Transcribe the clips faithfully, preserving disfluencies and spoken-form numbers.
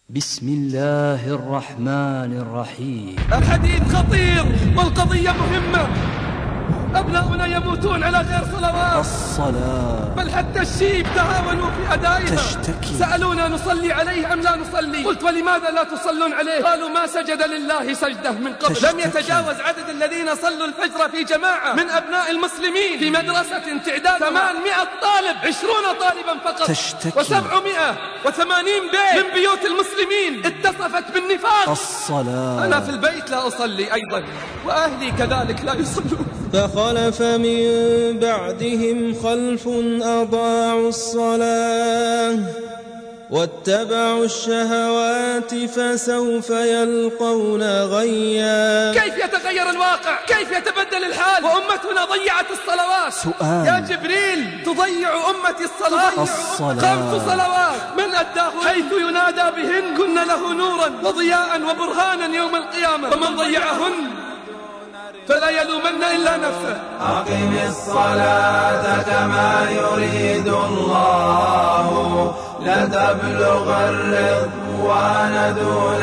بسم الله الرحمن الرحيم. الحديث خطير والقضية مهمة. أبناؤنا يموتون على غير صلوات. الصلاة بل حتى الشيب تهاونوا في أدائها. تشتكي. سألونا نصلي عليه أم لا نصلي؟ قلت ولماذا لا تصلون عليه؟ قالوا ما سجد لله سجدة من قبل. تشتكي. لم يتجاوز عدد الذين صلوا الفجر في جماعة من أبناء المسلمين في مدرسة تعداد ثمانمائة طالب، عشرون طالبا فقط. تشتكي. وسبعمائة وثمانين بيت من بيوت المسلمين اتصفت بالنفاق. الصلاة. أنا في البيت لا أصلي أيضا، وأهلي كذلك لا يصلون. فخلف من بعدهم خلف أضاعوا الصلاة واتبعوا الشهوات فسوف يلقون غيا. كيف يتغير الواقع؟ كيف يتبدل الحال وأمتنا ضيعت الصلوات؟ سؤال. يا جبريل تضيع أمتي الصلاة. الصلاة. خمس صلوات من أداه حيث ينادى بهن كن له نورا وضياء وبرهانا يوم القيامة، ومن ضيعهن فلا يلومن إلا نفسه. أقم الصلاة كما يريد الله لتبلغ الرضوان دون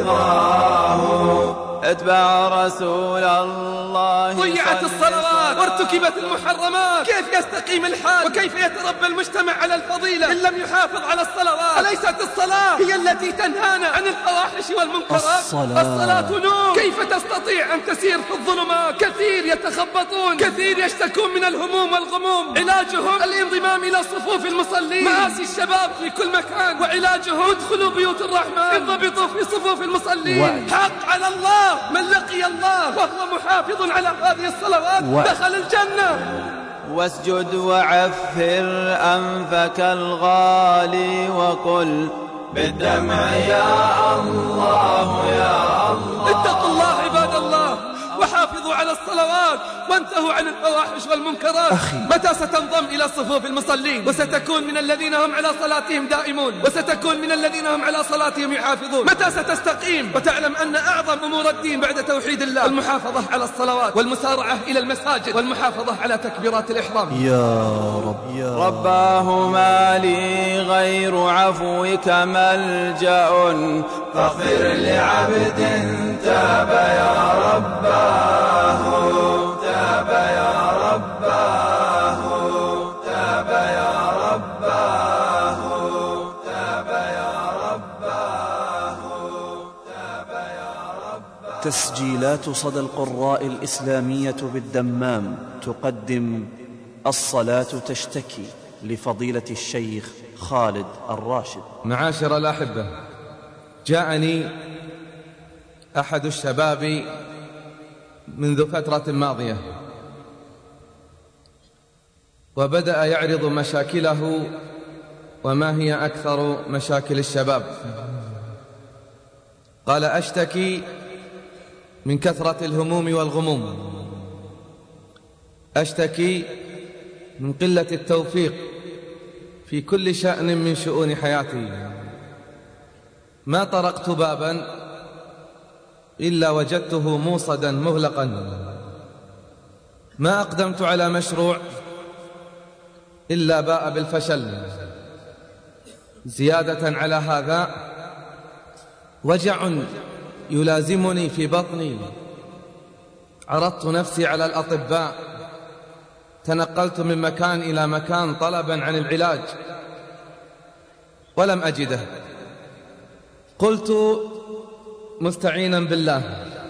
رضاه. اتبع رسول الله. ضيعت الصلوات وارتكبت المحرمات. كيف يستقيم الحال وكيف يتربى المجتمع على الفضيلة إن لم يحافظ على الصلوات؟ أليست الصلاة هي التي تنهانا عن الفواحش والمنكرات؟ الصلاة. الصلاة نور. كيف تستطيع أن تسير في الظلمات؟ كثير يتخبطون، كثير يشتكون من الهموم والغموم. علاجهم الانضمام إلى صفوف المصلين. مآسي الشباب في كل مكان، وعلاجهم ادخلوا بيوت الرحمن، انضبطوا في صفوف المصلين. حق على الله من لقي الله وهو محافظ على هذه الصلوات و... دخل الجنة. واسجد وعفر أنفك الغالي وقل بالدمع يا الله يا الله. اتقوا الله عباد الله وحافظوا على الصلوات وانتهوا عن الفواحش والمنكرات. أخي. متى ستنضم إلى صفوف المصلين وستكون من الذين هم على صلاتهم دائمون، وستكون من الذين هم على صلاتهم يحافظون؟ متى ستستقيم وتعلم أن أعظم أمور الدين بعد توحيد الله المحافظة على الصلوات والمسارعة إلى المساجد والمحافظة على تكبيرات الإحرام؟ يا رب يا رباه ما لي غير عفوك ملجأ فاغفر لعبد تاب يا رباه تاب يا رباه تاب يا رباه تاب يا رباه تاب يا رباه. تسجيلات صدى القراء الإسلامية بالدمام تقدم الصلاة تشتكي لفضيلة الشيخ خالد الراشد. معاشر الأحبة، جاءني أحد الشباب منذ فترة ماضية وبدأ يعرض مشاكله وما هي أكثر مشاكل الشباب. قال أشتكي من كثرة الهموم والغموم، أشتكي من قلة التوفيق في كل شأن من شؤون حياتي. ما طرقت بابا إلا وجدته موصدا مغلقا، ما أقدمت على مشروع إلا باء بالفشل. زيادة على هذا وجع يلازمني في بطني. عرضت نفسي على الأطباء، تنقلت من مكان إلى مكان طلبا عن العلاج ولم أجده. قلت مستعينا بالله،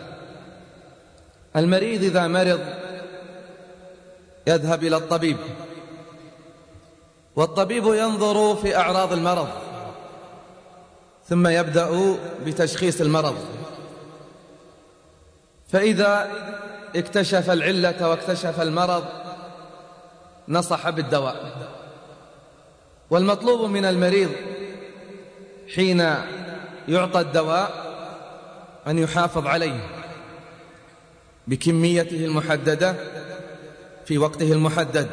المريض إذا مرض يذهب إلى الطبيب، والطبيب ينظر في أعراض المرض ثم يبدأ بتشخيص المرض، فإذا اكتشف العلة واكتشف المرض نصح بالدواء. والمطلوب من المريض حين يعطى الدواء أن يحافظ عليه بكميته المحددة في وقته المحدد.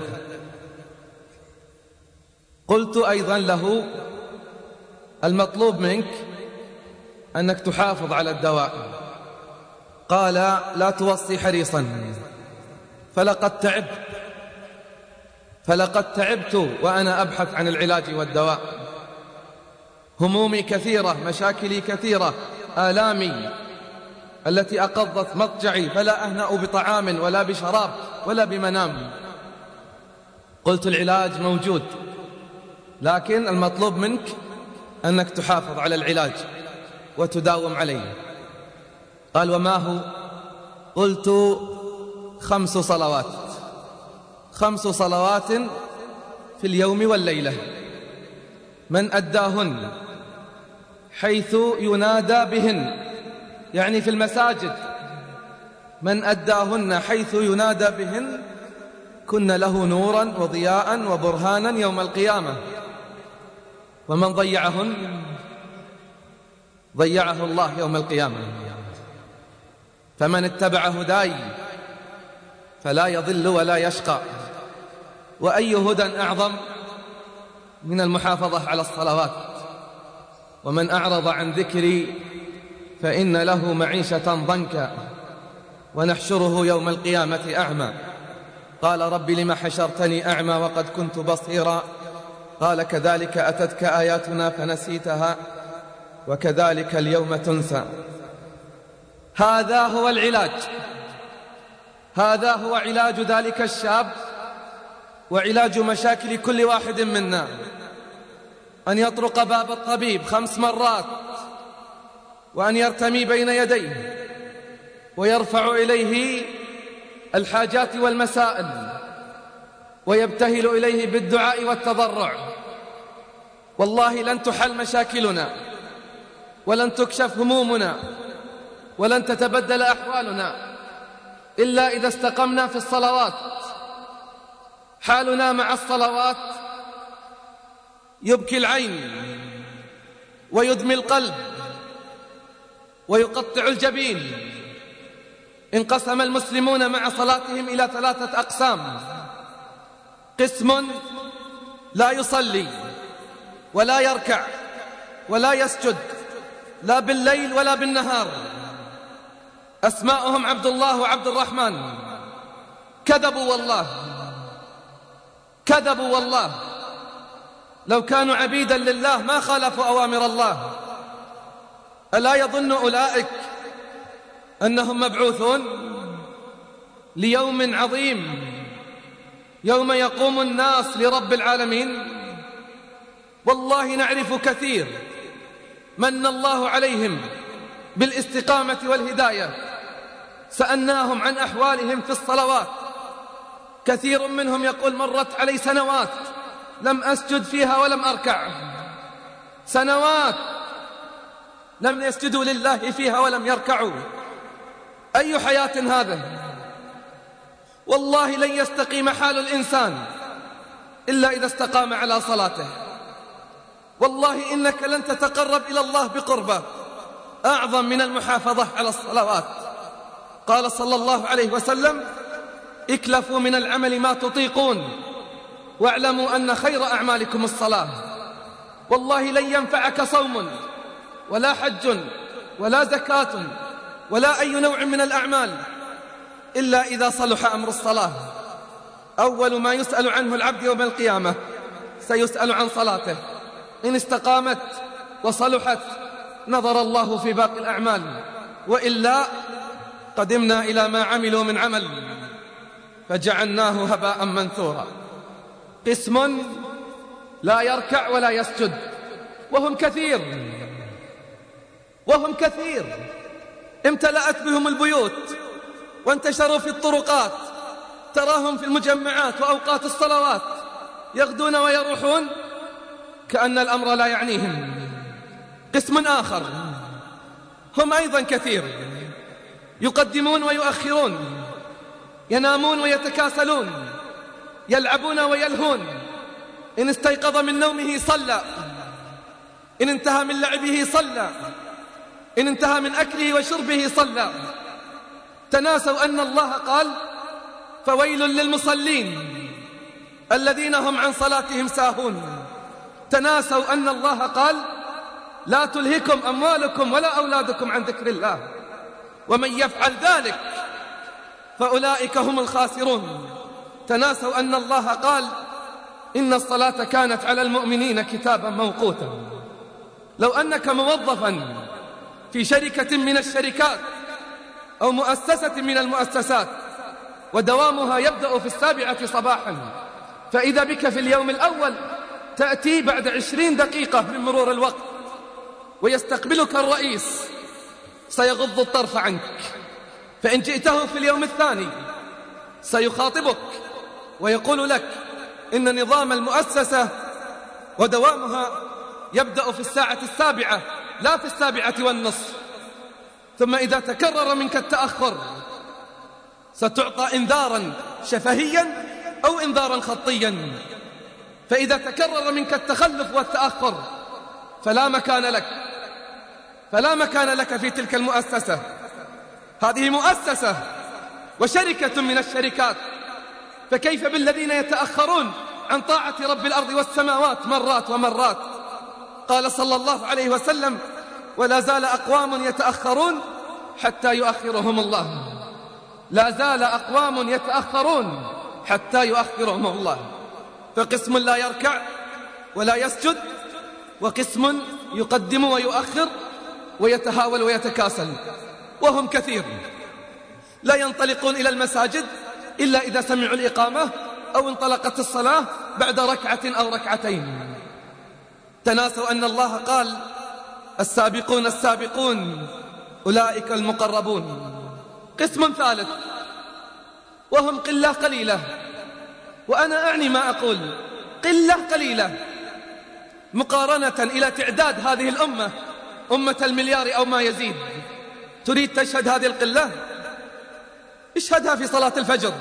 قلت أيضا له المطلوب منك أنك تحافظ على الدواء. قال لا توصي حريصا، فلقد تعبت فلقد تعبت وأنا أبحث عن العلاج والدواء. همومي كثيرة، مشاكلي كثيرة، آلامي التي أقضت مضجعي، فلا أهنأ بطعام ولا بشراب ولا بمنام. قلت العلاج موجود، لكن المطلوب منك أنك تحافظ على العلاج وتداوم عليه. قال وما هو؟ قلت خمس صلوات، خمس صلوات في اليوم والليلة، من أداهن حيث ينادى بهن، يعني في المساجد، من أداهن حيث ينادى بهن كن له نورا وضياء وبرهانا يوم القيامة، ومن ضيعهن ضيعه الله يوم القيامة. فمن اتبع هداي فلا يضل ولا يشقى. وأي هدى أعظم من المحافظة على الصلوات؟ ومن أعرض عن ذكري فإن له معيشة ضنكا ونحشره يوم القيامة أعمى. قال رب لم حشرتني أعمى وقد كنت بصيرا؟ قال كذلك أتتك آياتنا فنسيتها وكذلك اليوم تنسى. هذا هو العلاج، هذا هو علاج ذلك الشاب وعلاج مشاكل كل واحد منا، أن يطرق باب الطبيب خمس مرات، وأن يرتمي بين يديه ويرفع إليه الحاجات والمسائل ويبتهل إليه بالدعاء والتضرع. والله لن تحل مشاكلنا ولن تكشف همومنا ولن تتبدل أحوالنا إلا إذا استقمنا في الصلوات. حالنا مع الصلوات يبكي العين ويدمي القلب ويقطع الجبين. انقسم المسلمون مع صلاتهم إلى ثلاثة أقسام: قسم لا يصلي ولا يركع ولا يسجد لا بالليل ولا بالنهار، أسماؤهم عبد الله وعبد الرحمن. كذبوا والله، كذبوا والله، لو كانوا عبيدا لله ما خالفوا أوامر الله. ألا يظن أولئك أنهم مبعوثون ليوم عظيم يوم يقوم الناس لرب العالمين؟ والله نعرف كثير من الله عليهم بالاستقامة والهداية، سألناهم عن أحوالهم في الصلوات. كثير منهم يقول مرت علي سنوات لم أسجد فيها ولم أركع، سنوات لم يسجدوا لله فيها ولم يركعوا. أي حياة هذا؟ والله لن يستقيم حال الإنسان إلا إذا استقام على صلاته. والله إنك لن تتقرب إلى الله بقربة أعظم من المحافظة على الصلوات. قال صلى الله عليه وسلم: اكلفوا من العمل ما تطيقون واعلموا أن خير أعمالكم الصلاة. والله لن ينفعك صوم ولا حج ولا زكاة ولا أي نوع من الأعمال إلا إذا صلح أمر الصلاة. أول ما يسأل عنه العبد يوم القيامة سيسأل عن صلاته. إن استقامت وصلحت نظر الله في باقي الأعمال، وإلا قدمنا إلى ما عملوا من عمل فجعلناه هباء منثورا. قسم لا يركع ولا يسجد، وهم كثير وهم كثير امتلأت بهم البيوت وانتشروا في الطرقات، تراهم في المجمعات وأوقات الصلوات يغدون ويروحون كأن الأمر لا يعنيهم. قسم آخر هم أيضا كثير، يقدمون ويؤخرون، ينامون ويتكاسلون، يلعبون ويلهون. إن استيقظ من نومه صلى، إن انتهى من لعبه صلى، إن انتهى من أكله وشربه صلى. تناسوا أن الله قال: فويل للمصلين الذين هم عن صلاتهم ساهون. تناسوا أن الله قال: لا تلهكم أموالكم ولا أولادكم عن ذكر الله، ومن يفعل ذلك فأولئك هم الخاسرون. تناسوا أن الله قال: إن الصلاة كانت على المؤمنين كتابا موقوتا. لو أنك موظفا في شركة من الشركات أو مؤسسة من المؤسسات ودوامها يبدأ في السابعة صباحا، فإذا بك في اليوم الأول تأتي بعد عشرين دقيقة من مرور الوقت ويستقبلك الرئيس، سيغض الطرف عنك. فإن جئته في اليوم الثاني سيخاطبك ويقول لك إن نظام المؤسسة ودوامها يبدأ في الساعة السابعة لا في السابعة والنصف. ثم إذا تكرر منك التأخر ستعطى إنذارا شفهيا أو إنذارا خطيا. فإذا تكرر منك التخلف والتأخر فلا مكان لك فلا مكان لك في تلك المؤسسة. هذه مؤسسة وشركة من الشركات، فكيف بالذين يتأخرون عن طاعة رب الأرض والسماوات مرات ومرات؟ قال صلى الله عليه وسلم: ولا زال أقوام يتأخرون حتى يؤخرهم الله. لا زال أقوام يتأخرون حتى يؤخرهم الله. فقسم لا يركع ولا يسجد، وقسم يقدم ويؤخر ويتهاول ويتكاسل، وهم كثير لا ينطلقون إلى المساجد إلا إذا سمعوا الإقامة أو انطلقت الصلاة بعد ركعة أو ركعتين. تناسوا أن الله قال: السابقون السابقون أولئك المقربون. قسم ثالث وهم قلة قليلة، وأنا أعني ما أقول، قلة قليلة مقارنة إلى تعداد هذه الأمة، أمة المليار أو ما يزيد. تريد تشهد هذه القلة؟ اشهدها في صلاة الفجر.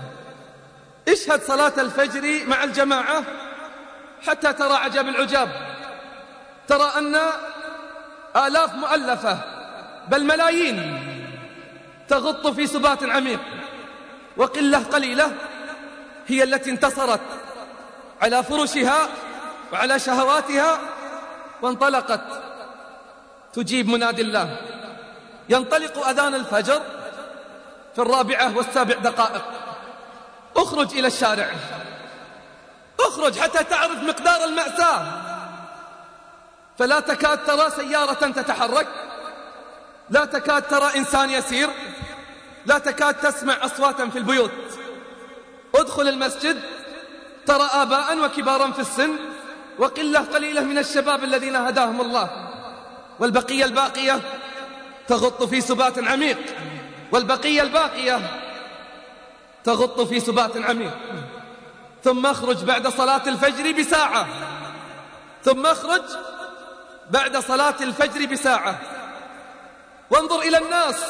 اشهد صلاة الفجر مع الجماعة حتى ترى عجب العجاب. ترى أن آلاف مؤلفة بل ملايين تغط في سبات عميق، وقلة قليلة هي التي انتصرت على فرشها وعلى شهواتها وانطلقت تجيب منادي الله. ينطلق أذان الفجر في الرابعة والسابع دقائق. اخرج إلى الشارع، اخرج حتى تعرف مقدار المأساة. فلا تكاد ترى سيارة تتحرك، لا تكاد ترى إنسان يسير، لا تكاد تسمع أصواتا في البيوت. ادخل المسجد ترى آباء وكبارا في السن وقلة قليلة من الشباب الذين هداهم الله، والبقية الباقية تغط في سبات عميق، والبقية الباقية تغط في سبات عميق. ثم اخرج بعد صلاة الفجر بساعة ثم اخرج بعد صلاة الفجر بساعة وانظر إلى الناس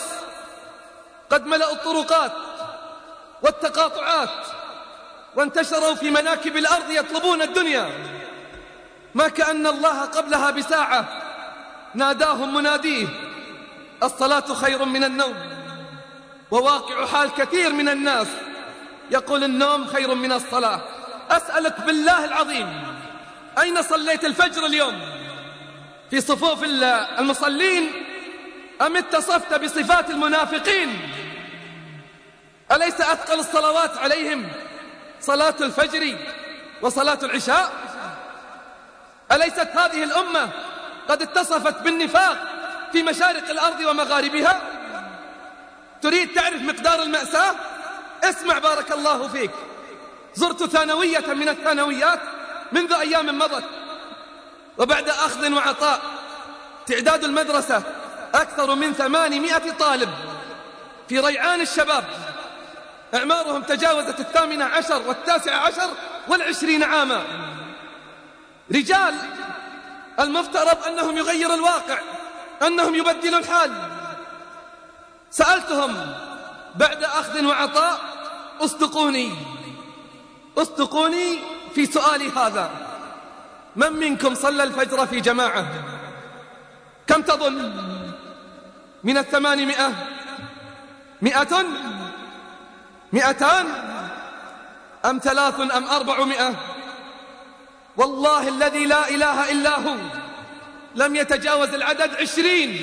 قد ملأوا الطرقات والتقاطعات وانتشروا في مناكب الأرض يطلبون الدنيا، ما كأن الله قبلها بساعة ناداهم مناديه: الصلاة خير من النوم. وواقع حال كثير من الناس يقول النوم خير من الصلاة. أسألك بالله العظيم، أين صليت الفجر اليوم؟ في صفوف المصلين أم اتصفت بصفات المنافقين؟ أليس أثقل الصلوات عليهم صلاة الفجر وصلاة العشاء؟ أليست هذه الأمة قد اتصفت بالنفاق في مشارق الأرض ومغاربها؟ تريد تعرف مقدار المأساة؟ اسمع بارك الله فيك. زرت ثانوية من الثانويات منذ أيام مضت، وبعد أخذ وعطاء تعداد المدرسة أكثر من ثمانمائة طالب في ريعان الشباب، أعمارهم تجاوزت الثامنة عشر والتاسعة عشر والعشرين عاما. رجال المفترض أنهم يغيروا الواقع، أنهم يبدلوا الحال. سألتهم بعد أخذ وعطاء: اصدقوني اصدقوني في سؤالي هذا، من منكم صلى الفجر في جماعة؟ كم تظن؟ من الثمانمائة مئة مئتان أم ثلاث أم أربعمائة؟ والله الذي لا إله إلا هو لم يتجاوز العدد عشرين،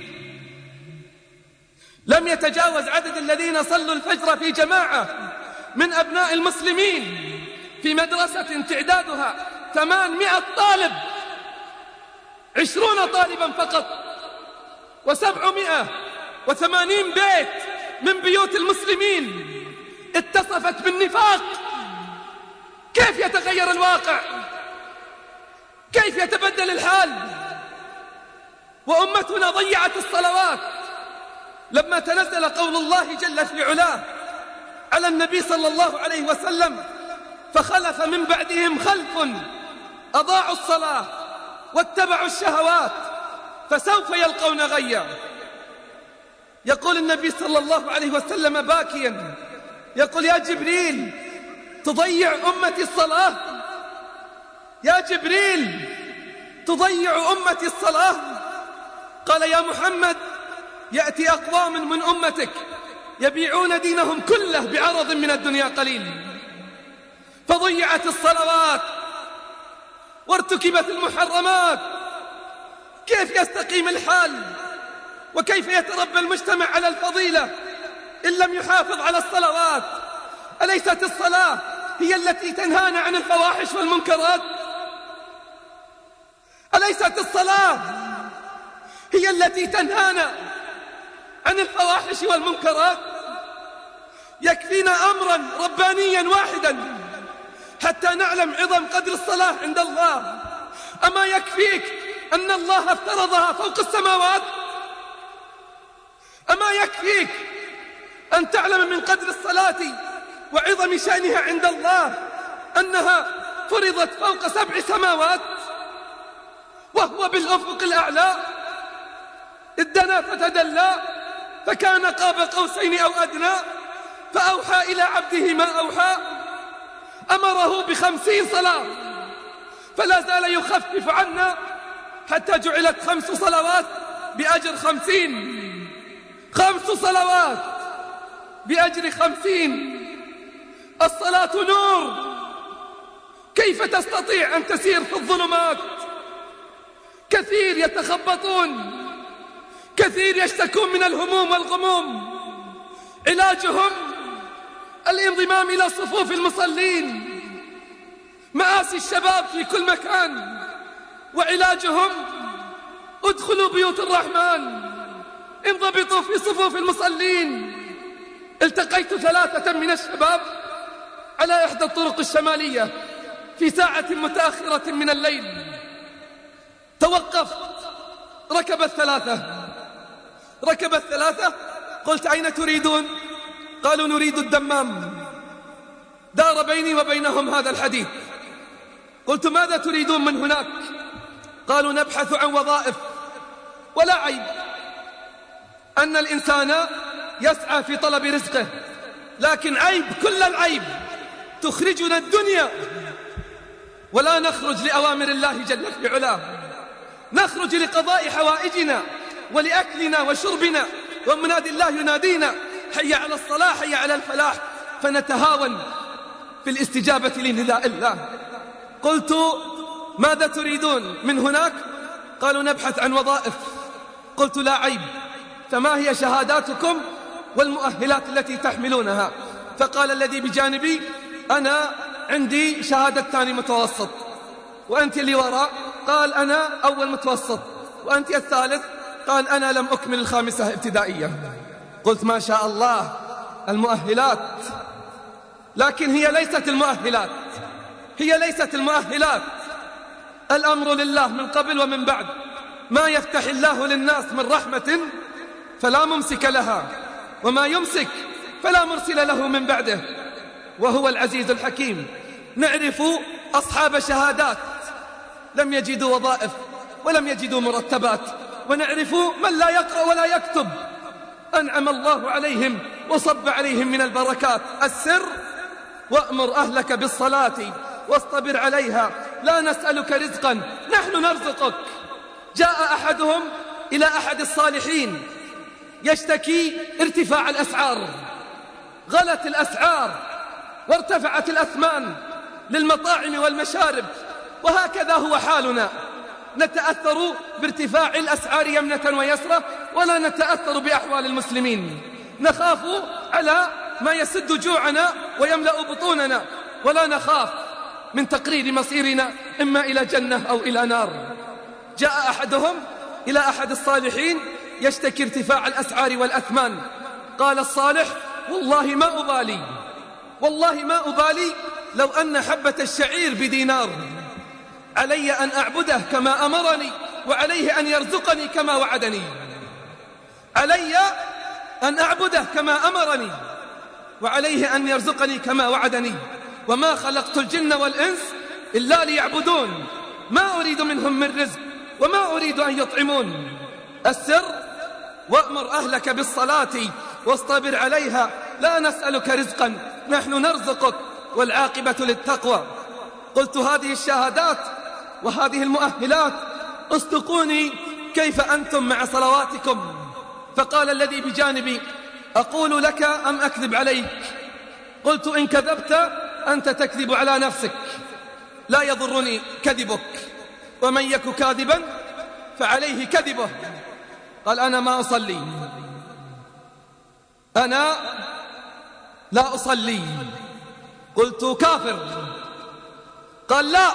لم يتجاوز عدد الذين صلوا الفجر في جماعة من أبناء المسلمين في مدرسة تعدادها ثمانمائة طالب. عشرون طالبا فقط، وسبعمائة وثمانين بيت من بيوت المسلمين اتصفت بالنفاق. كيف يتغير الواقع؟ كيف يتبدل الحال؟ وأمتنا ضيعت الصلوات لما تنزل قول الله جل في علاه على النبي صلى الله عليه وسلم: فخلف من بعدهم خلف أضاعوا الصلاة واتبعوا الشهوات فسوف يلقون غيا. يقول النبي صلى الله عليه وسلم باكيا، يقول: يا جبريل تضيع أمتي الصلاة؟ يا جبريل تضيع أمتي الصلاة؟ قال: يا محمد يأتي أقوام من أمتك يبيعون دينهم كله بعرض من الدنيا قليل. فضيعت الصلوات وارتكبت المحرمات. كيف يستقيم الحال؟ وكيف يتربى المجتمع على الفضيلة إن لم يحافظ على الصلوات؟ أليست الصلاة هي التي تنهانا عن الفواحش والمنكرات؟ أليست الصلاة هي التي تنهانا عن الفواحش والمنكرات؟ يكفينا أمرا ربانيا واحدا حتى نعلم عظم قدر الصلاة عند الله. أما يكفيك أن الله افترضها فوق السماوات؟ أما يكفيك أن تعلم من قدر الصلاة وعظم شأنها عند الله أنها فرضت فوق سبع سماوات وهو بالأفق الأعلى؟ إذ دنا فتدلى فكان قاب قوسين أو أدنى فأوحى إلى عبده ما أوحى. أمره بخمسين صلاة فلا زال يخفف عنا حتى جعلت خمس صلوات بأجر خمسين. خمس صلوات بأجر خمسين. الصلاة نور. كيف تستطيع أن تسير في الظلمات؟ كثير يتخبطون، كثير يشتكون من الهموم والغموم. علاجهم الانضمام إلى صفوف المصلين. مآسي الشباب في كل مكان، وعلاجهم ادخلوا بيوت الرحمن، انضبطوا في صفوف المصلين. التقيت ثلاثة من الشباب على إحدى الطرق الشمالية في ساعة متأخرة من الليل. توقفت، ركب الثلاثة ركب الثلاثة قلت: أين تريدون؟ قالوا: نريد الدمام. دار بيني وبينهم هذا الحديث. قلت: ماذا تريدون من هناك؟ قالوا: نبحث عن وظائف. ولا عيب أن الإنسان يسعى في طلب رزقه، لكن عيب كل العيب تخرجنا الدنيا ولا نخرج لأوامر الله جل في علاه. نخرج لقضاء حوائجنا ولأكلنا وشربنا، ومنادي الله ينادينا: حي على الصلاة، حي على الفلاح، فنتهاون في الاستجابة لنداء الله. قلت: ماذا تريدون من هناك؟ قالوا: نبحث عن وظائف. قلت: لا عيب، فما هي شهاداتكم والمؤهلات التي تحملونها؟ فقال الذي بجانبي: أنا عندي شهادة ثاني متوسط. وأنت اللي وراء؟ قال: أنا أول متوسط. وأنت الثالث؟ قال: أنا لم أكمل الخامسة ابتدائية. قلت: ما شاء الله المؤهلات. لكن هي ليست المؤهلات هي ليست المؤهلات الأمر لله من قبل ومن بعد. ما يفتح الله للناس من رحمة فلا ممسك لها، وما يمسك فلا مرسل له من بعده، وهو العزيز الحكيم. نعرف أصحاب شهادات لم يجدوا وظائف ولم يجدوا مرتبات، ونعرف من لا يقرأ ولا يكتب أنعم الله عليهم وصب عليهم من البركات. السر: وأمر أهلك بالصلاة واصطبر عليها لا نسألك رزقا نحن نرزقك. جاء أحدهم إلى أحد الصالحين يشتكي ارتفاع الأسعار. غلت الأسعار وارتفعت الأثمان للمطاعم والمشارب، وهكذا هو حالنا. نتأثر بارتفاع الأسعار يمنة ويسرة ولا نتأثر بأحوال المسلمين. نخاف على ما يسد جوعنا ويملأ بطوننا، ولا نخاف من تقرير مصيرنا إما إلى جنة أو إلى نار. جاء أحدهم إلى أحد الصالحين يشتكي ارتفاع الأسعار والأثمان. قال الصالح: والله ما أبالي، والله ما أبالي لو أن حبة الشعير بدينار، علي أن أعبده كما أمرني، وعليه أن يرزقني كما وعدني. علي أن أعبده كما أمرني، وعليه أن يرزقني كما وعدني. وما خلقت الجن والإنس إلا ليعبدون، ما أريد منهم من رزق وما أريد أن يطعمون. السر: وأمر أهلك بالصلاة واصطبر عليها، لا نسألك رزقا نحن نرزقك، والعاقبة للتقوى. قلت هذه الشهادات وهذه المؤهلات، اصدقوني كيف أنتم مع صلواتكم. فقال الذي بجانبي: أقول لك أم أكذب عليك؟ قلت: إن كذبت أنت تكذب على نفسك، لا يضرني كذبك، ومن يك كاذبا فعليه كذبه. قال: أنا ما أصلي، أنا لا أصلي. قلت: كافر. قال: لا.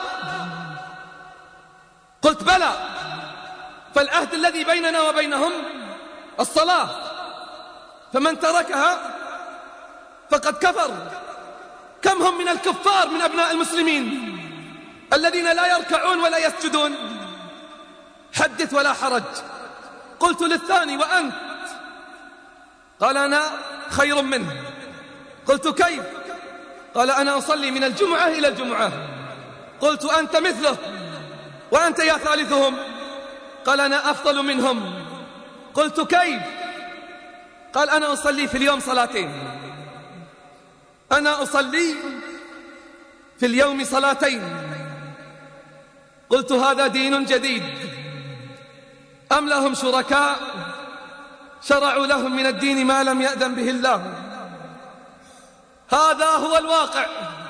قلت: بلى، فالعهد الذي بيننا وبينهم الصلاة، فمن تركها فقد كفر. كم هم من الكفار من أبناء المسلمين الذين لا يركعون ولا يسجدون؟ حدث ولا حرج. قلت للثاني: وأنت؟ قال: أنا خير منه. قلت: كيف؟ قال: أنا أصلي من الجمعة إلى الجمعة. قلت: أنت مثله. وأنت يا ثالثهم؟ قال: أنا أفضل منهم. قلت: كيف؟ قال: أنا أصلي في اليوم صلاتين. أنا أصلي في اليوم صلاتين. قلت: هذا دين جديد أم لهم شركاء شرعوا لهم من الدين ما لم يأذن به الله؟ هذا هو الواقع،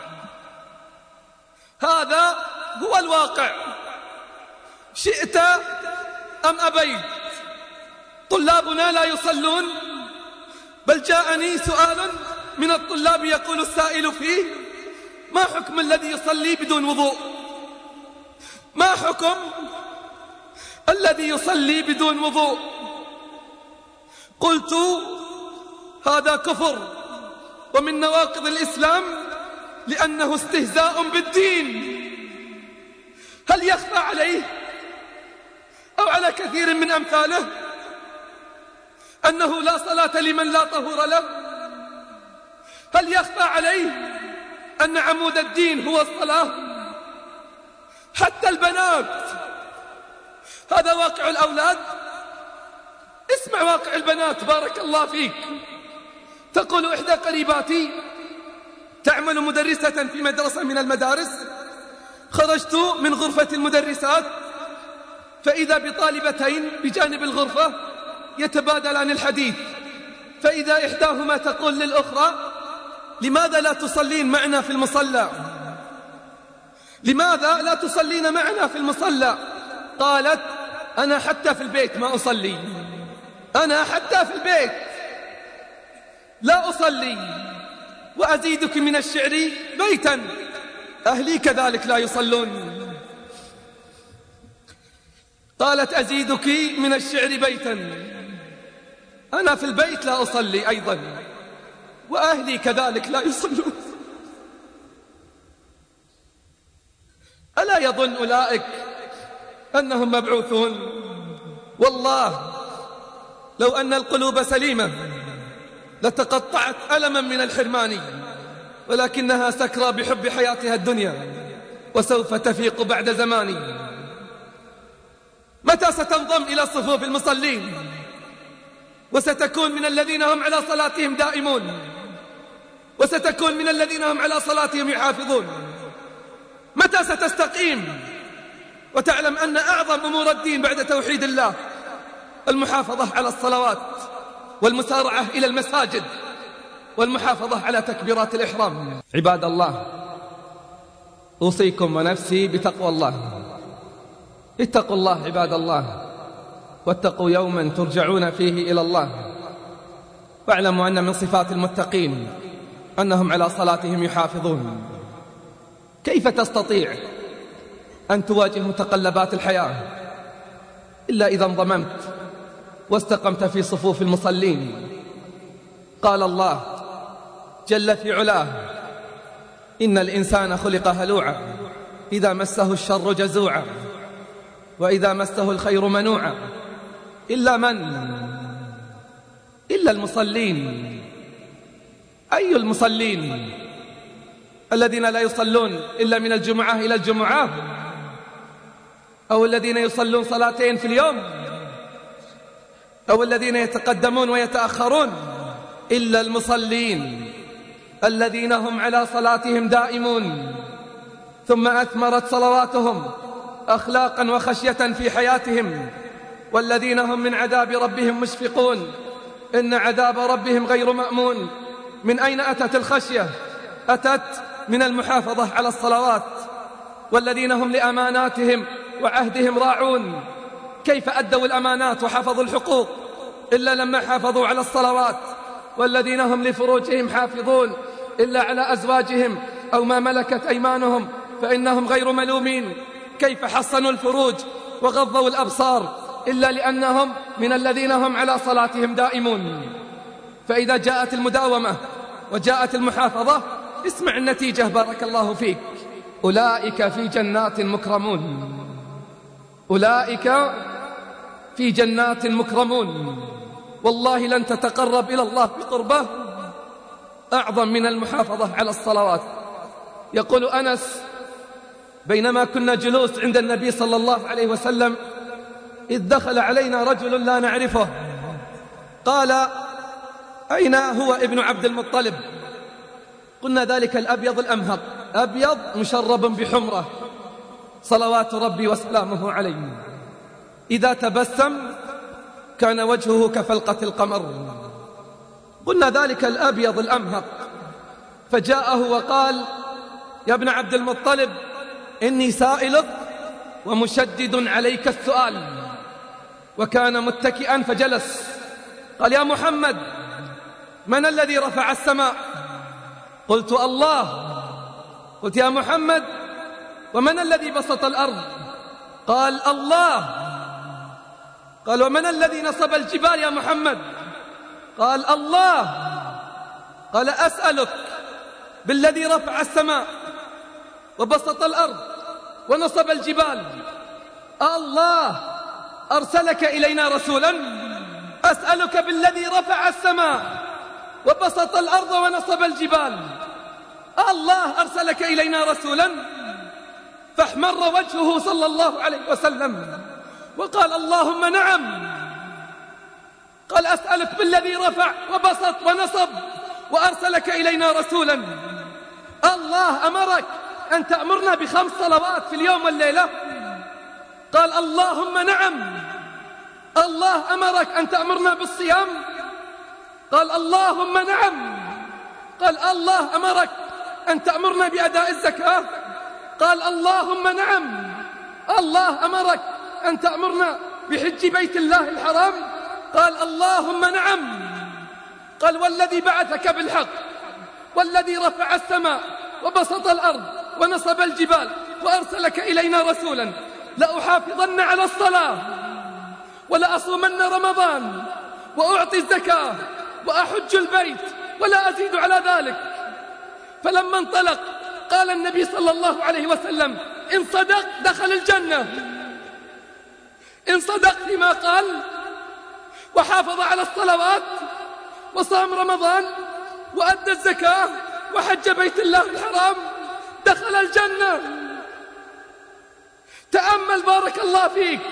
هذا هو الواقع، شئت أم أبيت. طلابنا لا يصلون، بل جاءني سؤال من الطلاب يقول السائل فيه: ما حكم الذي يصلي بدون وضوء؟ ما حكم الذي يصلي بدون وضوء؟ قلت: هذا كفر ومن نواقض الإسلام، لأنه استهزاء بالدين. هل يخفى عليه أو على كثير من أمثاله أنه لا صلاة لمن لا طهور له؟ هل يخفى عليه أن عمود الدين هو الصلاة؟ حتى البنات، هذا واقع الأولاد. اسمع واقع البنات بارك الله فيك. تقول إحدى قريباتي تعمل مدرسة في مدرسة من المدارس: خرجت من غرفة المدرسات فإذا بطالبتين بجانب الغرفة يتبادلان الحديث، فإذا إحداهما تقول للأخرى: لماذا لا تصلين معنا في المصلى؟ لماذا لا تصلين معنا في المصلى؟ قالت: أنا حتى في البيت ما أصلي، أنا حتى في البيت لا أصلي. وأزيدك من الشعر بيتا: أهلي كذلك لا يصلون. قالت: أزيدك من الشعر بيتا: أنا في البيت لا أصلي أيضا، وأهلي كذلك لا يصلون. ألا يظن أولئك أنهم مبعوثون؟ والله لو أن القلوب سليمة لتقطعت ألما من الحرمان، ولكنها سكرى بحب حياتها الدنيا، وسوف تفيق بعد زمان. متى ستنضم إلى صفوف المصلين وستكون من الذين هم على صلاتهم دائمون، وستكون من الذين هم على صلاتهم يحافظون؟ متى ستستقيم وتعلم أن أعظم أمور الدين بعد توحيد الله المحافظة على الصلوات، والمسارعة إلى المساجد، والمحافظة على تكبيرات الإحرام؟ عباد الله، أوصيكم ونفسي بتقوى الله. اتقوا الله عباد الله، واتقوا يوما ترجعون فيه إلى الله، واعلموا أن من صفات المتقين أنهم على صلاتهم يحافظون. كيف تستطيع أن تواجه متقلبات الحياة إلا إذا انضممت واستقمت في صفوف المصلين. قال الله جل في علاه: إن الإنسان خلق هلوعا إذا مسه الشر جزوعا وإذا مسه الخير منوعا إلا من؟ إلا المصلين. أي المصلين؟ الذين لا يصلون إلا من الجمعة إلى الجمعة، أو الذين يصلون صلاتين في اليوم، أو الذين يتقدمون ويتأخرون. إلا المصلين الذين هم على صلاتهم دائمون، ثم أثمرت صلواتهم أخلاقا وخشية في حياتهم، والذين هم من عذاب ربهم مشفقون. إن عذاب ربهم غير مأمون. من أين أتت الخشية؟ أتت من المحافظة على الصلوات. والذين هم لأماناتهم وعهدهم راعون. كيف أدوا الأمانات وحفظوا الحقوق إلا لما حافظوا على الصلوات؟ والذين هم لفروجهم حافظون إلا على أزواجهم أو ما ملكت أيمانهم فإنهم غير ملومين. كيف حصنوا الفروج وغضوا الأبصار إلا لأنهم من الذين هم على صلاتهم دائمون. فإذا جاءت المداومة وجاءت المحافظة، اسمع النتيجة بارك الله فيك: أولئك في جنات مكرمون. أولئك في جنات مكرمون. والله لن تتقرب إلى الله بقربه أعظم من المحافظة على الصلوات. يقول أنس: بينما كنا جلوس عند النبي صلى الله عليه وسلم إذ دخل علينا رجل لا نعرفه. قال: أين هو ابن عبد المطلب؟ قلنا: ذلك الأبيض الأمهق، أبيض مشرب بحمرة صلوات ربي وسلامه عليه. إذا تبسم كان وجهه كفلقة القمر. قلنا: ذلك الأبيض الأمهق. فجاءه وقال: يا ابن عبد المطلب، إني سائلك ومشدد عليك السؤال. وكان متكئا فجلس. قال: يا محمد، من الذي رفع السماء؟ قلت: الله. قلت: يا محمد، ومن الذي بسط الأرض؟ قال: الله. قال: ومن الذي نصب الجبال يا محمد؟ قال: الله. قال: أسألك بالذي رفع السماء وبسط الأرض ونصب الجبال، الله أرسلك إلينا رسولا؟ أسألك بالذي رفع السماء وبسط الأرض ونصب الجبال، الله أرسلك إلينا رسولا؟ فاحمر وجهه صلى الله عليه وسلم وقال: اللهم نعم. قال: أسألك بالذي رفع وبسط ونصب وأرسلك إلينا رسولا، الله أمرك أن تأمرنا بخمس صلوات في اليوم والليلة؟ قال: اللهم نعم. الله أمرك أن تأمرنا بالصيام؟ قال: اللهم نعم. قال: الله أمرك أن تأمرنا بأداء الزكاة؟ قال: اللهم نعم. الله أمرك أن تأمرنا بحج بيت الله الحرام؟ قال: اللهم نعم. قال: والذي بعثك بالحق والذي رفع السماء وبسط الأرض ونصب الجبال وأرسلك إلينا رسولا لأحافظن على الصلاة ولأصومن رمضان وأعطي الزكاة وأحج البيت ولا أزيد على ذلك. فلما انطلق قال النبي صلى الله عليه وسلم: إن صدق دخل الجنة. إن صدق فيما قال وحافظ على الصلوات وصام رمضان وأدى الزكاة وحج بيت الله الحرام دخل الجنة. تأمل بارك الله فيك،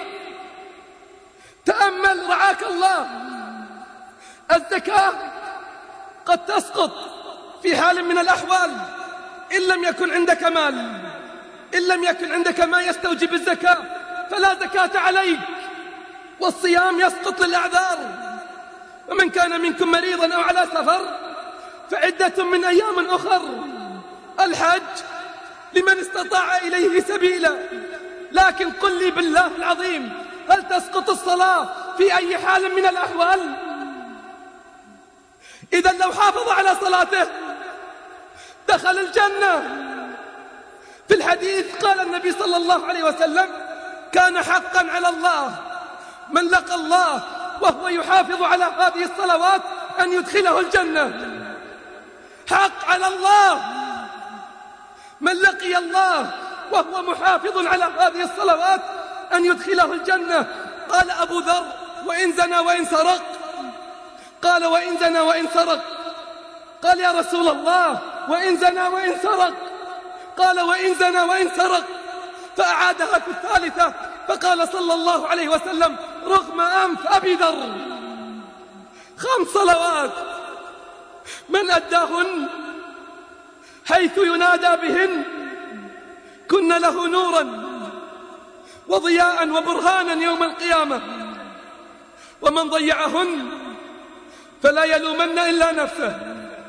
تأمل رعاك الله. الزكاة قد تسقط في حال من الأحوال إن لم يكن عندك مال، إن لم يكن عندك ما يستوجب الزكاة فلا زكاة عليك. والصيام يسقط للأعذار. ومن كان منكم مريضا أو على سفر فعدة من أيام أخر. الحج لمن استطاع إليه سبيلا. لكن قل لي بالله العظيم، هل تسقط الصلاة في أي حال من الأحوال؟ إذا لو حافظ على صلاته دخل الجنة. في الحديث قال النبي صلى الله عليه وسلم: كان حقا على الله من لقى الله وهو يحافظ على هذه الصلوات أن يدخله الجنة. حق على الله من لقي الله وهو محافظ على هذه الصلوات أن يدخله الجنة. قال أبو ذر: وإن زنى وإن سرق؟ قال: وإن زنى وإن سرق. قال: يا رسول الله، وإن زنى وإن سرق؟ قال: وإن زنى وإن سرق. فأعادها في الثالثة فقال صلى الله عليه وسلم: رغم أنف أبي ذر. خمس صلوات من أداهن حيث ينادى بهن كن له نورا وضياء وبرهانا يوم القيامة، ومن ضيعهن فلا يلومن إلا نفسه،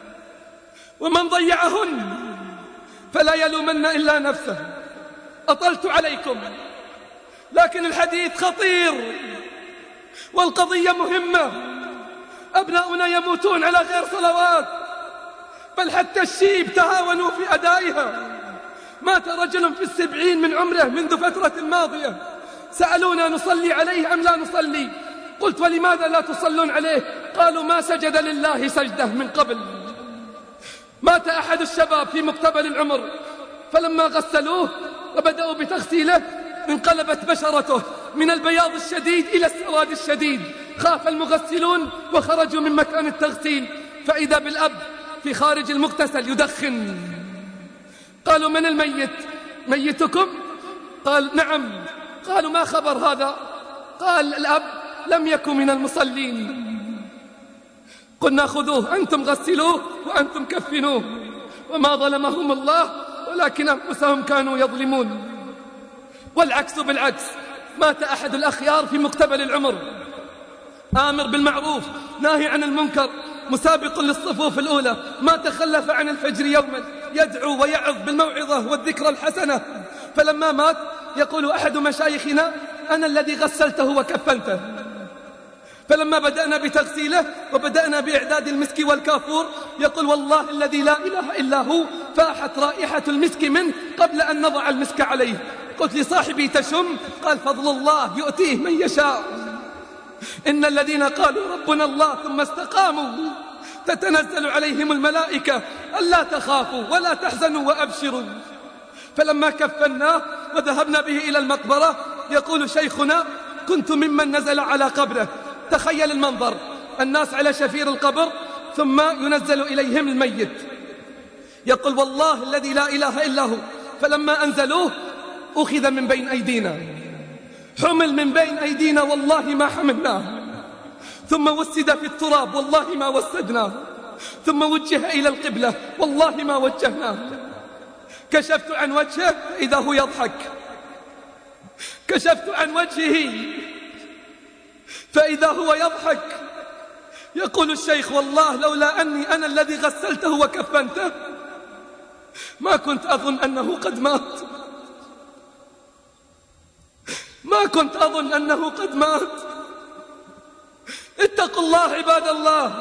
ومن ضيعهن فلا يلومن إلا نفسه. أطلت عليكم لكن الحديث خطير والقضية مهمة. أبناؤنا يموتون على غير صلوات، بل حتى الشيب تهاونوا في أدائها. مات رجل في السبعين من عمره منذ فترة ماضية، سألونا نصلي عليه أم لا نصلي؟ قلت: ولماذا لا تصلون عليه؟ قالوا: ما سجد لله سجدة من قبل. مات أحد الشباب في مقتبل العمر، فلما غسلوه وبدأوا بتغسيله انقلبت بشرته من البياض الشديد إلى السواد الشديد. خاف المغسلون وخرجوا من مكان التغسيل، فإذا بالأب في خارج المغتسل يدخن. قالوا: من الميت؟ ميتكم؟ قال: نعم. قالوا: ما خبر هذا؟ قال: الأب لم يكن من المصلين. قلنا: خذوه أنتم غسلوه وأنتم كفنوه. وما ظلمهم الله ولكن أنفسهم كانوا يظلمون. والعكس بالعكس، مات أحد الأخيار في مقتبل العمر، آمر بالمعروف ناهي عن المنكر، مسابق للصفوف الأولى، ما تخلف عن الفجر يوما يدعو ويعظ بالموعظة والذكرى الحسنة. فلما مات يقول أحد مشايخنا: أنا الذي غسلته وكفنته. فلما بدأنا بتغسيله وبدأنا بإعداد المسك والكافور يقول: والله الذي لا إله إلا هو فاحت رائحة المسك منه قبل أن نضع المسك عليه. قلت لصاحبي: تشم؟ قال: فضل الله يؤتيه من يشاء. إن الذين قالوا ربنا الله ثم استقاموا تتنزل عليهم الملائكة ألا تخافوا ولا تحزنوا وأبشروا. فلما كفناه وذهبنا به إلى المقبرة يقول شيخنا: كنت ممن نزل على قبره. تخيل المنظر، الناس على شفير القبر ثم ينزل إليهم الميت. يقول: والله الذي لا إله إلا هو فلما أنزلوه أخذ من بين أيدينا، حمل من بين أيدينا والله ما حملناه، ثم وسد في التراب والله ما وسدناه، ثم وجه إلى القبلة والله ما وجهناه. كشفت عن وجهه إذا هو يضحك، كشفت عن وجهه فإذا هو يضحك. يقول الشيخ: والله لولا أني أنا الذي غسلته وكفنته ما كنت أظن أنه قد مات، ما كنت أظن أنه قد مات. اتقوا الله عباد الله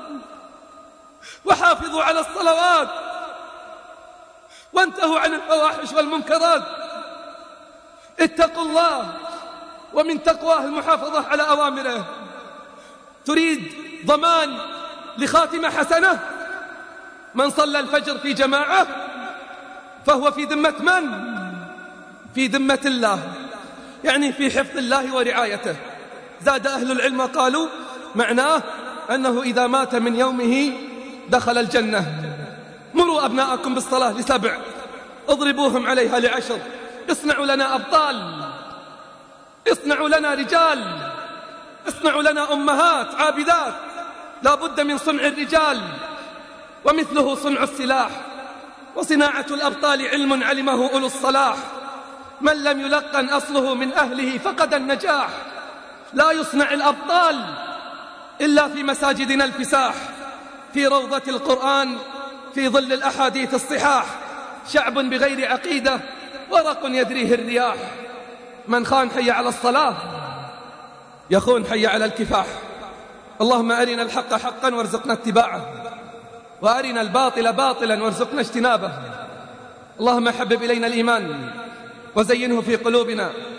وحافظوا على الصلوات وانتهوا عن الفواحش والمنكرات. اتقوا الله، ومن تقواه المحافظة على أوامره. تريد ضمان لخاتمة حسنة؟ من صلى الفجر في جماعة فهو في ذمة من؟ في ذمة الله، يعني في حفظ الله ورعايته. زاد أهل العلم قالوا معناه أنه إذا مات من يومه دخل الجنة. مروا أبناءكم بالصلاة لسبع، اضربوهم عليها لعشر. اصنعوا لنا أبطال، اصنعوا لنا رجال، اصنعوا لنا أمهات عابدات. لا بد من صنع الرجال، ومثله صنع السلاح. وصناعة الأبطال علم علمه أولو الصلاح. من لم يلقن أصله من أهله فقد النجاح. لا يصنع الأبطال إلا في مساجدنا الفساح، في روضة القرآن، في ظل الأحاديث الصحاح. شعب بغير عقيدة ورق يدريه الرياح. من خان حي على الصلاة يخون حي على الكفاح. اللهم أرنا الحق حقا وارزقنا اتباعه، وأرنا الباطل باطلا وارزقنا اجتنابه. اللهم حبب إلينا الإيمان وزينه في قلوبنا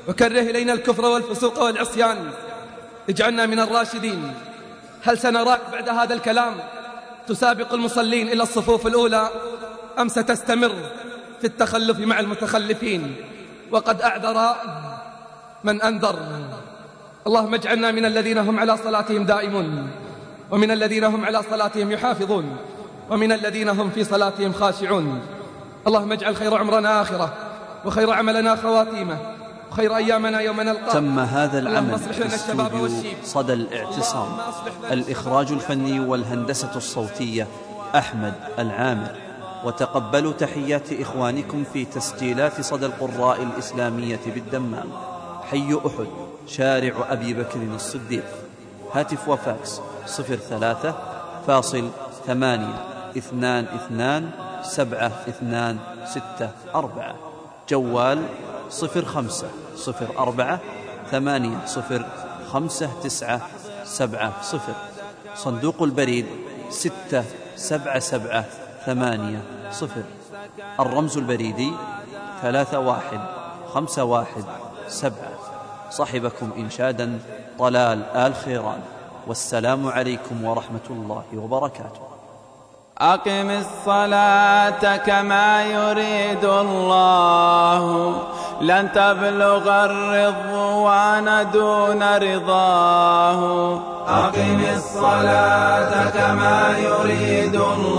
وكره إلينا الكفر والفسوق والعصيان، اجعلنا من الراشدين. هل سنراك بعد هذا الكلام تسابق المصلين إلى الصفوف الأولى، أم ستستمر في التخلف مع المتخلفين؟ وقد أعذر من أنذر. اللهم اجعلنا من الذين هم على صلاتهم دائمون، ومن الذين هم على صلاتهم يحافظون، ومن الذين هم في صلاتهم خاشعون. اللهم اجعل خير عمرنا آخرة، وخير عملنا خواتيمه، وخير أيامنا يوم نلقاك. تم هذا العمل في استوديو صدى الاعتصام، الإخراج الفني والهندسة الصوتية أحمد العامر. وتقبلوا تحيات إخوانكم في تسجيلات صدى القراء الإسلامية بالدمام، حي أحد، شارع أبي بكر الصديق. هاتف وفاكس صفر ثلاثة فاصل ثمانية اثنان اثنان سبعة اثنان ستة أربعة. جوال صفر خمسة صفر أربعة ثمانية صفر خمسة تسعة سبعة صفر. صندوق البريد ستة سبعة سبعة ثمانية صفر. الرمز البريدي ثلاثة واحد خمسة واحد سبعة. صاحبكم إنشادا طلال آل خيران، والسلام عليكم ورحمة الله وبركاته. أقم الصلاة كما يريد الله، لن تبلغ الرضوان دون رضاه. أقم الصلاة كما يريد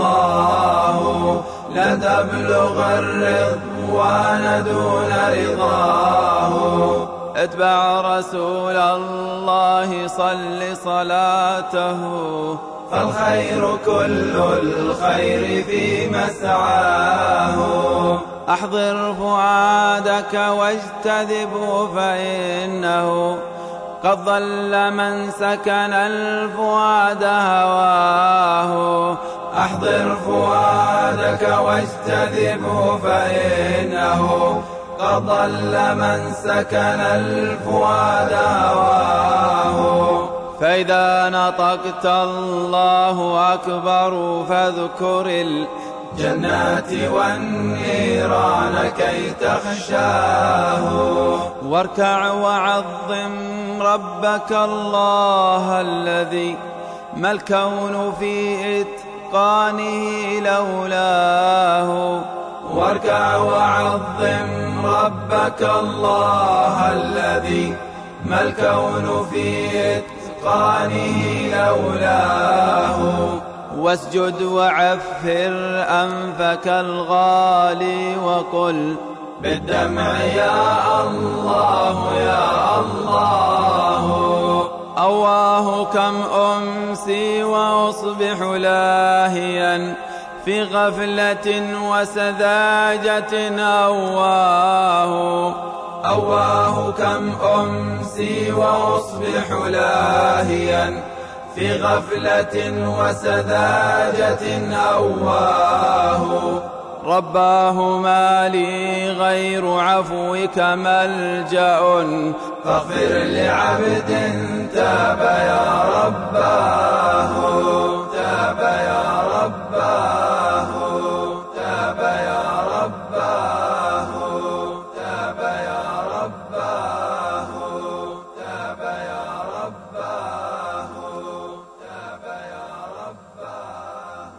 الله، لن تبلغ الرضوان دون رضاه. اتبع رسول الله صل صلاته، فالخير كل الخير في مسعاه. أحضر فؤادك واجتذبه، فإنه قد ضل من سكن الفؤاد هواه. أحضر فؤادك واجتذبه، فإنه قد ضل من سكن الفؤاد هواه. فإذا نطقت الله أكبر، فاذكر الجنات والنيران كي تخشاه. واركع وعظم ربك الله الذي ما الكون في إتقانه لولاه. واركع وعظم ربك الله الذي ما الكون في إتقانه لولاه. واسجد وعفر أنفك الغالي، وقل بالدمع يا الله يا الله. أواه كم أمسي وأصبح لاهيا في غفلة وسذاجة أواه. أواه كم أمسي وأصبح لاهيا في غفلة وسذاجة أواه. رباه ما لي غير عفوك ملجأ، فاغفر لعبد تاب يا رباه. تاب يا رباه، تاب يا رباه، تاب يا رباه، تاب يا رباه، تاب يا رباه.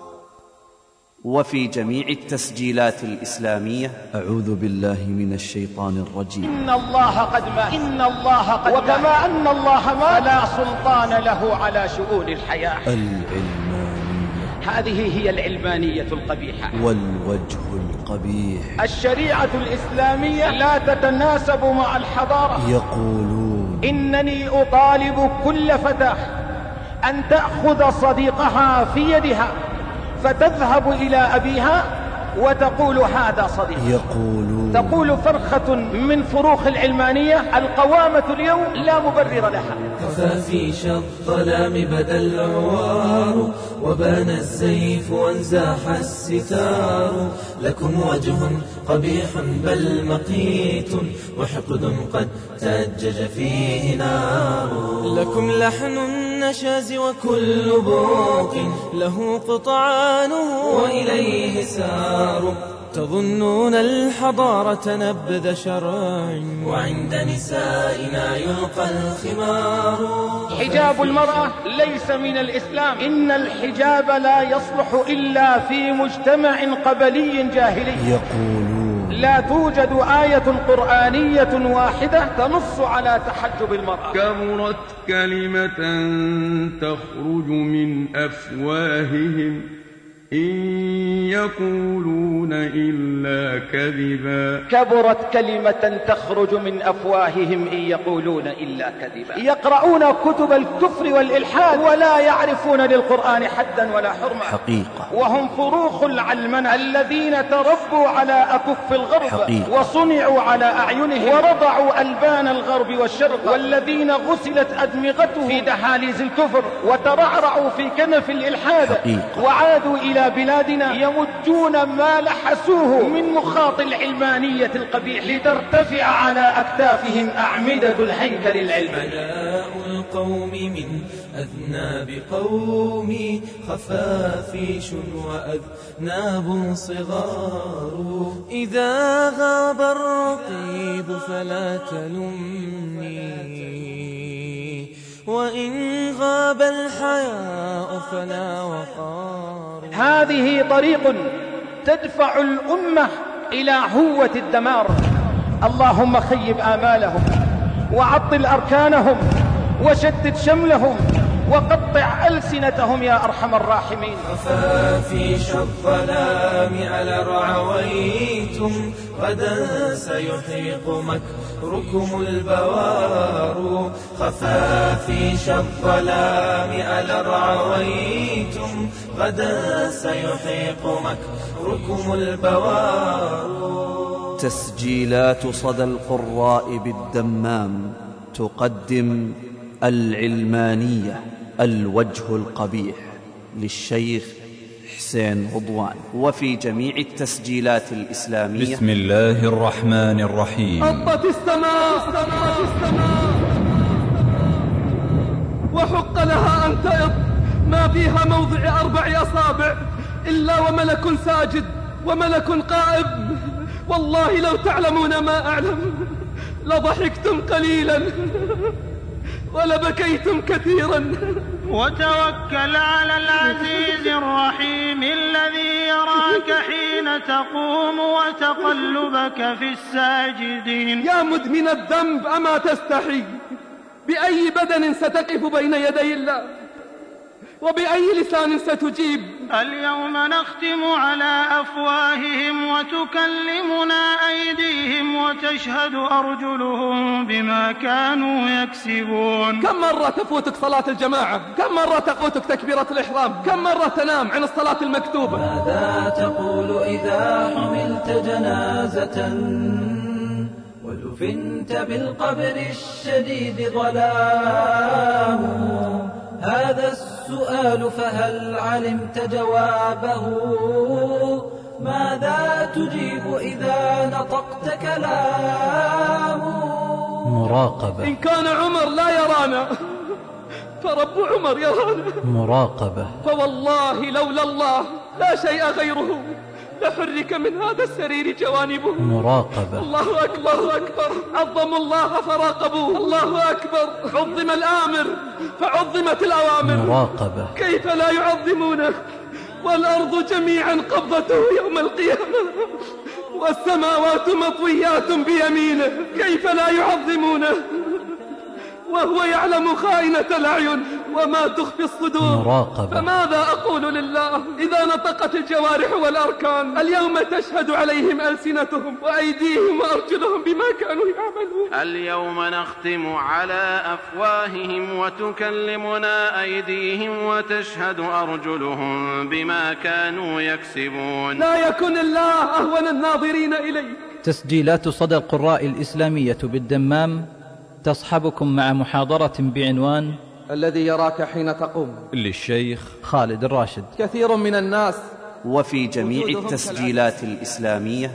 وفي جميع التسجيلات الإسلامية أعوذ بالله من الشيطان الرجيم. إن الله قد مات، إن الله قد مات، وكما أن الله مات فلا سلطان له على شؤون الحياة. العلمانية، هذه هي العلمانية القبيحة والوجه القبيح. الشريعة الإسلامية لا تتناسب مع الحضارة. يقولون إنني أطالب كل فتاة أن تأخذ صديقها في يدها فتذهب إلى أبيها وتقول هذا صديق. يقولون تقول فرخة من فروخ العلمانية: القوامة اليوم لا مبرر لها. خفافيش الظلام بدا العوار، وبان السيف وانزاح الستار. لكم وجه قبيح بل مقيت، وحقد قد تأجج فيه نار. لكم لحن النشاز وكل بوق له قطعانه، وإليه سار. تظنون الحضارة نبذ شرع وعند نسائنا يلقى الخمار. حجاب المرأة ليس من الإسلام. إن الحجاب لا يصلح إلا في مجتمع قبلي جاهلي. يقولون لا توجد آية قرآنية واحدة تنص على تحجب المرأة. كبرت كلمة تخرج من أفواههم إن يقولون إلا كذبا. كبرت كلمة تخرج من أفواههم إن يقولون إلا كذبا. يقرؤون كتب الكفر والإلحاد ولا يعرفون للقرآن حدا ولا حرمة. حقيقة. وهم فروخ العلمنة الذين تربوا على أكف الغرب حقيقة. وصنعوا على أعينهم ورضعوا ألبان الغرب والشرق، والذين غسلت أدمغتهم في دهاليز الكفر وترعرعوا في كنف الإلحاد. حقيقة. وعادوا إلى بلادنا يمجون ما لحسوه من مخاط العلمانية القبيح لترتفع على أكتافهم أعمدة الهيكل العلماني. بلاء القوم من أذناب قومي خفافيش وأذناب صغار. إذا غاب الرقيب فلا تلمني، وإن غاب الحياء فلا وقار. هذه طريق تدفع الأمة إلى هوة الدمار. اللهم خيب آمالهم وعطل أركانهم وشتت شملهم وقطع ألسنتهم يا أرحم الراحمين. خفافيش الظلام على رعويتم غدا سيحيق مكركم البوار. خفافيش الظلام على رعويتم غدا سيحيق مكركم البوار. تسجيلات صدى القراء بالدمام تقدم العلمانية الوجه القبيح للشيخ حسين رضوان. وفي جميع التسجيلات الإسلامية. بسم الله الرحمن الرحيم. هبت السماء وحق لها أن تئض ما فيها موضع أربع أصابع إلا وملك ساجد وملك قائم. والله لو تعلمون ما أعلم لضحكتم قليلا ولبكيتم كثيرا. وتوكل على العزيز الرحيم الذي يراك حين تقوم وتقلبك في الساجدين. يا مدمن الذنب أما تستحي؟ بأي بدن ستقف بين يدي الله؟ وبأي لسان ستجيب؟ اليوم نختم على أفواههم وتكلمنا أيديهم وتشهد أرجلهم بما كانوا يكسبون. كم مرة تفوتك صلاة الجماعة؟ كم مرة تفوتك تكبيرة الإحرام؟ كم مرة تنام عن الصلاة المكتوبة؟ ماذا تقول إذا حملت جنازة ودفنت بالقبر الشديد ظلام؟ هذا السؤال فهل علمت جوابه؟ ماذا تجيب إذا نطقت كلامه؟ مراقبة. إن كان عمر لا يرانا فرب عمر يرانا. مراقبة. فوالله لولا الله لا شيء غيره لحرك من هذا السرير جوانبه. مراقبة. الله أكبر أكبر. عظموا الله فراقبوه. الله أكبر. عظم الآمر فعظمت الأوامر. مراقبة. كيف لا يعظمونه والأرض جميعا قبضته يوم القيامة والسماوات مطويات بيمينه. كيف لا يعظمونه وهو يعلم خائنة الأعين وما تخفي الصدور. مراقبة. فماذا أقول لله إذا نطقت الجوارح والأركان؟ اليوم تشهد عليهم ألسنتهم وأيديهم وأرجلهم بما كانوا يعملون. اليوم نختم على أفواههم وتكلمنا أيديهم وتشهد أرجلهم بما كانوا يكسبون. لا يكن الله أهون الناظرين إليك. تسجيلات صدى القراء الإسلامية بالدمام تصحبكم مع محاضرة بعنوان الذي يراك حين تقوم للشيخ خالد الراشد. كثير من الناس. وفي جميع التسجيلات الإسلامية.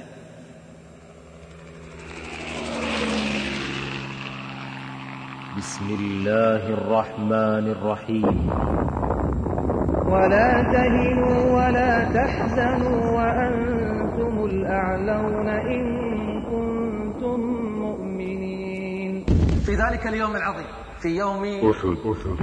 بسم الله الرحمن الرحيم. ولا تهنوا ولا تحزنوا وأنتم وأنتم الأعلون إن كنتم مؤمنين. في ذلك اليوم العظيم، في يوم أحد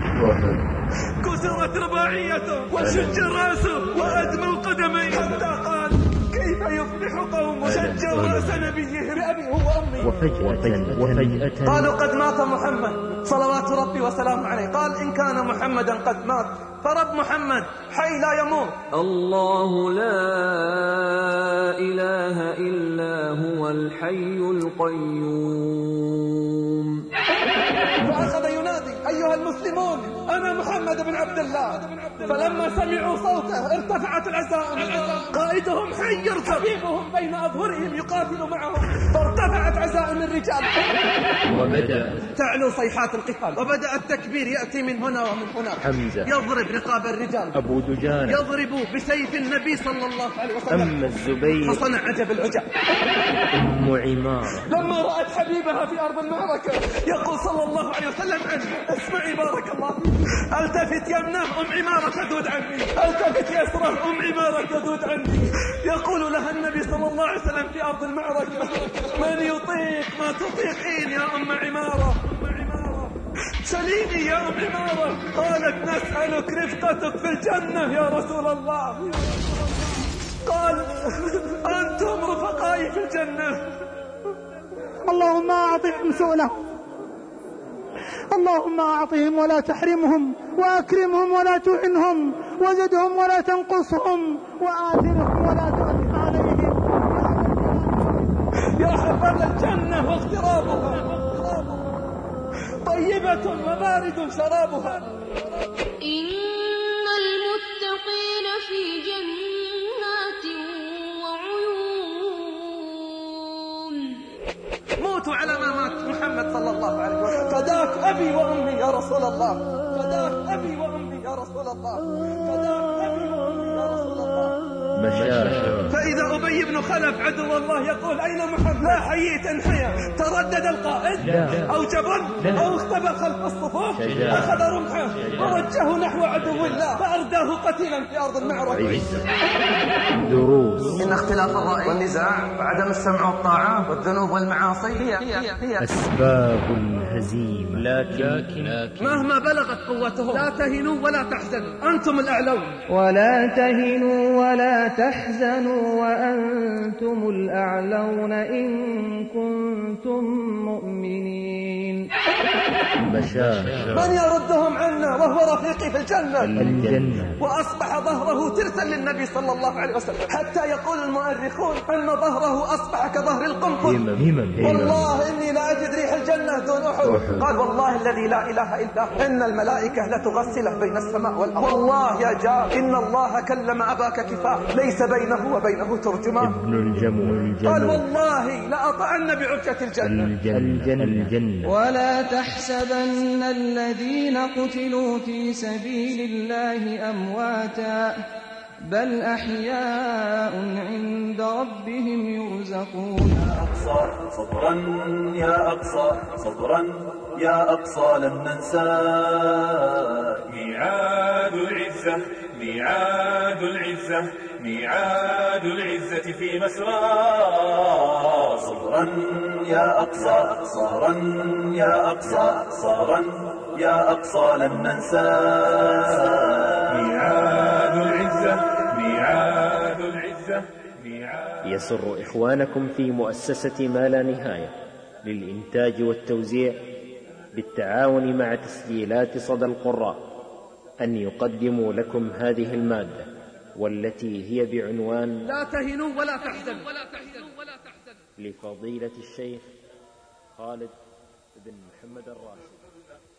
كسرت رباعيته وشج راسه وأدموا قدميه، حتى قال كيف يفلح قوم شج راس نبيهم بأبي وأمي. وفجأة وفجأة قالوا قد مات محمد صلوات ربي وسلامه عليه. قال إن كان محمدا قد مات فرب محمد حي لا يموت. الله لا إله إلا هو الحي القيوم. فأخذ ينادي أيها المسلمون أنا محمد بن عبد الله. فلما سمعوا صوته ارتفعت العزائم، قائدهم حي يركب، حبيبهم بين أظهرهم يقاتل معهم، فارتفعت عزائم الرجال وبدأ تعلو صيحات القتال، وبدأ التكبير يأتي من هنا ومن هناك. حمزة يضرب رقاب الرجال، أبو دجانة يضرب بسيف النبي صلى الله عليه وسلم. أما الزبير فصنع عجب العجب. أم عمارة لما رأت حبيبها في أرض المعركة يقول صلى الله عليه وسلم عنه اسمعي بارك الله، التفت يمنه أم عمارة تدود عني، التفت يسره أم عمارة تدود عني. يقول لها النبي صلى الله عليه وسلم في أرض المعركة من يطيق ما تطيقين يا أم عمارة، سليني يا أم عمارة. قالت نسألك رفقتك في الجنة يا رسول الله. قال أنتم رفقائي في الجنة. اللهم أعطهم سؤلهم، اللهم أعطهم ولا تحرمهم، وأكرمهم ولا تعنهم، وزدهم ولا تنقصهم، وآثرهم ولا تؤثر عليهم. يا حبذا الجنة واغترابها طيبة وبارد شرابها. إن المتقين في جنات وعيون. موتوا على ما مات محمد صلى الله عليه وسلم. فداك أبي وأمي يا رسول الله، فداك أبي وأمي يا رسول الله، فداك أبي وأمي يا رسول الله. مشاهد. فإذا أبي بن خلف عدو الله يقول أين محمد؟ لا حييت انحيا. تردد القائد أو جبن أو اختبى خلف الصفوف، أخذ رمحه ووجهه نحو عدو الله فأرداه قتيلا في أرض المعركة. دروس. إن اختلاف الرأي والنزاع وعدم السمع والطاعة والذنوب والمعاصي هي, هي, هي أسباب الهزيمة. لكن, لكن مهما بلغت قوتهم لا تهنوا ولا تحزنوا، أنتم الأعلون. ولا تهنوا ولا تحزنوا وأنتم الأعلون إن كنتم مؤمنين. مشاهد. من يردهم عنا وهو رفيقي في الجنة؟ الجنة. وأصبح ظهره ترسا للنبي صلى الله عليه وسلم، حتى يقول المؤرخون أن ظهره أصبح كظهر القنفذ. والله إني لا أجد ريح الجنة دون أحد. قال والله الذي لا إله إلا هو إن الملائكة لتغسله بين السماء والأرض. والله يا جار إن الله كلم أباك كفاه ليس بينه وبينه ترجمان. ابن الجمل. قال والله لأطعن بعرجة الجنة. الجنة. الجنة. ولا تحسبن الذين قتلوا في سبيل الله أمواتا بل أحياء عند ربهم يرزقون. يا أقصى صبرا يا أقصى صبرا يا أقصى لن ننساك. ميعاد العزة ميعاد العزة ميعاد العزة في مسرى. صبرا يا أقصى صبرا يا أقصى صبرا يا أقصى لن ننساك. ميعاد العزة ميعاد العزة ميعاد. يسر إخوانكم في مؤسسة ما لا نهاية للإنتاج والتوزيع بالتعاون مع تسجيلات صدى القراء أن يقدموا لكم هذه المادة، والتي هي بعنوان لا تهنوا ولا تحزنوا لفضيلة الشيخ خالد بن محمد الراشد.